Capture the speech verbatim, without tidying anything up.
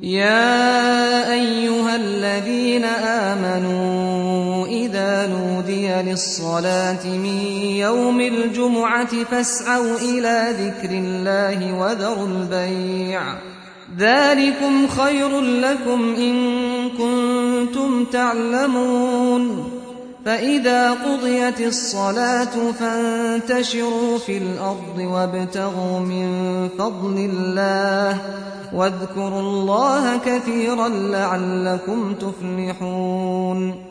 يَا أَيُّهَا الَّذِينَ آمَنُوا إِذَا نُودِيَ لِلصَّلَاةِ مِن يَوْمِ الْجُمُعَةِ فَاسْعَوْا إِلَىٰ ذِكْرِ اللَّهِ وَذَرُوا الْبَيْعَ ۚ ذَٰلِكُمْ خَيْرٌ لَّكُمْ إِن كُنتُمْ تَعْلَمُونَ. فَإِذَا قُضِيَتِ الصَّلَاةُ فَانتَشِرُوا فِي الْأَرْضِ وَابْتَغُوا مِن فَضْلِ اللَّهِ وَاذْكُرُوا اللَّهَ كَثِيرًا لَّعَلَّكُمْ تُفْلِحُونَ.